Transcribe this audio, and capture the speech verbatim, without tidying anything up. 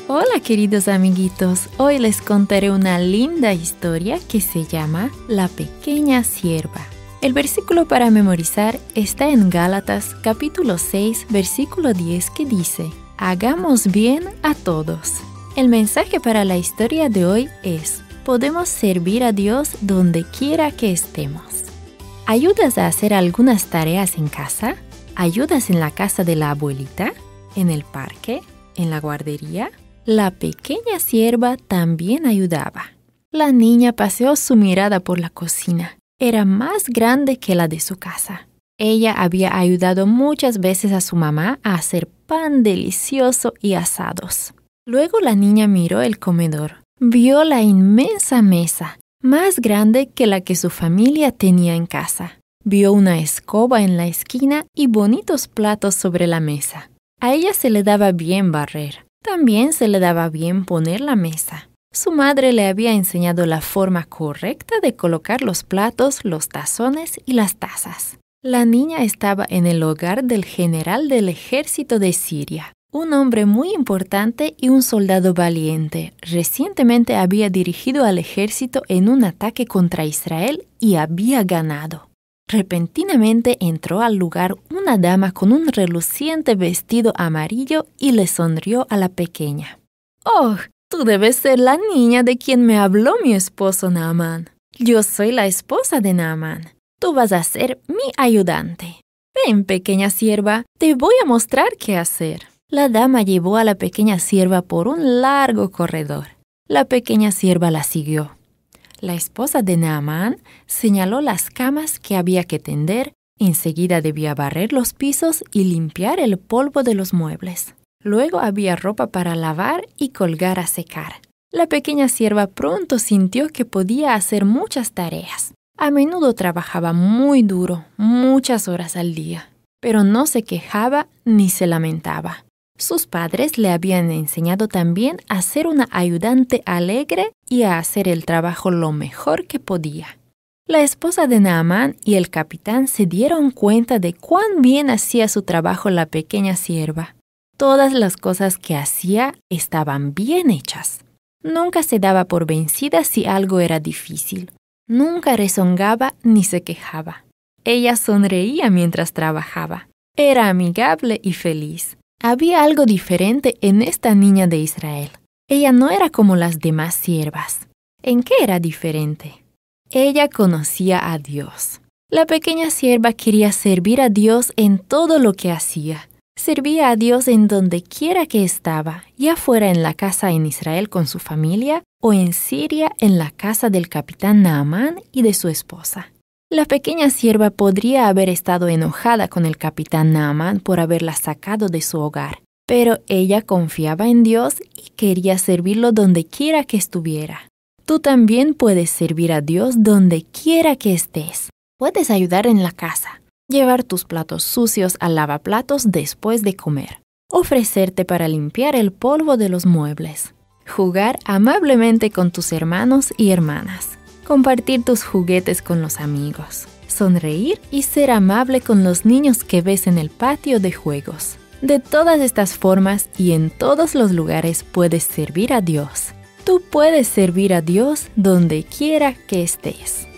Hola queridos amiguitos, hoy les contaré una linda historia que se llama La pequeña sierva. El versículo para memorizar está en Gálatas capítulo seis, versículo diez que dice: Hagamos bien a todos. El mensaje para la historia de hoy es: podemos servir a Dios donde quiera que estemos. ¿Ayudas a hacer algunas tareas en casa? ¿Ayudas en la casa de la abuelita? ¿En el parque? ¿En la guardería? La pequeña sierva también ayudaba. La niña paseó su mirada por la cocina. Era más grande que la de su casa. Ella había ayudado muchas veces a su mamá a hacer pan delicioso y asados. Luego la niña miró el comedor. Vio la inmensa mesa, más grande que la que su familia tenía en casa. Vio una escoba en la esquina y bonitos platos sobre la mesa. A ella se le daba bien barrer. También se le daba bien poner la mesa. Su madre le había enseñado la forma correcta de colocar los platos, los tazones y las tazas. La niña estaba en el hogar del general del ejército de Siria, un hombre muy importante y un soldado valiente. Recientemente había dirigido al ejército en un ataque contra Israel y había ganado. Repentinamente entró al lugar una dama con un reluciente vestido amarillo y le sonrió a la pequeña. «Oh, tú debes ser la niña de quien me habló mi esposo Naamán. Yo soy la esposa de Naamán. Tú vas a ser mi ayudante. Ven, pequeña sierva, te voy a mostrar qué hacer». La dama llevó a la pequeña sierva por un largo corredor. La pequeña sierva la siguió. La esposa de Naamán señaló las camas que había que tender, enseguida debía barrer los pisos y limpiar el polvo de los muebles. Luego había ropa para lavar y colgar a secar. La pequeña sierva pronto sintió que podía hacer muchas tareas. A menudo trabajaba muy duro, muchas horas al día, pero no se quejaba ni se lamentaba. Sus padres le habían enseñado también a ser una ayudante alegre y a hacer el trabajo lo mejor que podía. La esposa de Naamán y el capitán se dieron cuenta de cuán bien hacía su trabajo la pequeña sierva. Todas las cosas que hacía estaban bien hechas. Nunca se daba por vencida si algo era difícil. Nunca rezongaba ni se quejaba. Ella sonreía mientras trabajaba. Era amigable y feliz. Había algo diferente en esta niña de Israel. Ella no era como las demás siervas. ¿En qué era diferente? Ella conocía a Dios. La pequeña sierva quería servir a Dios en todo lo que hacía. Servía a Dios en donde quiera que estaba, ya fuera en la casa en Israel con su familia o en Siria en la casa del capitán Naamán y de su esposa. La pequeña sierva podría haber estado enojada con el capitán Naamán por haberla sacado de su hogar, pero ella confiaba en Dios y quería servirlo donde quiera que estuviera. Tú también puedes servir a Dios donde quiera que estés. Puedes ayudar en la casa, llevar tus platos sucios al lavaplatos después de comer, ofrecerte para limpiar el polvo de los muebles, jugar amablemente con tus hermanos y hermanas, compartir tus juguetes con los amigos, sonreír y ser amable con los niños que ves en el patio de juegos. De todas estas formas y en todos los lugares puedes servir a Dios. Tú puedes servir a Dios donde quiera que estés.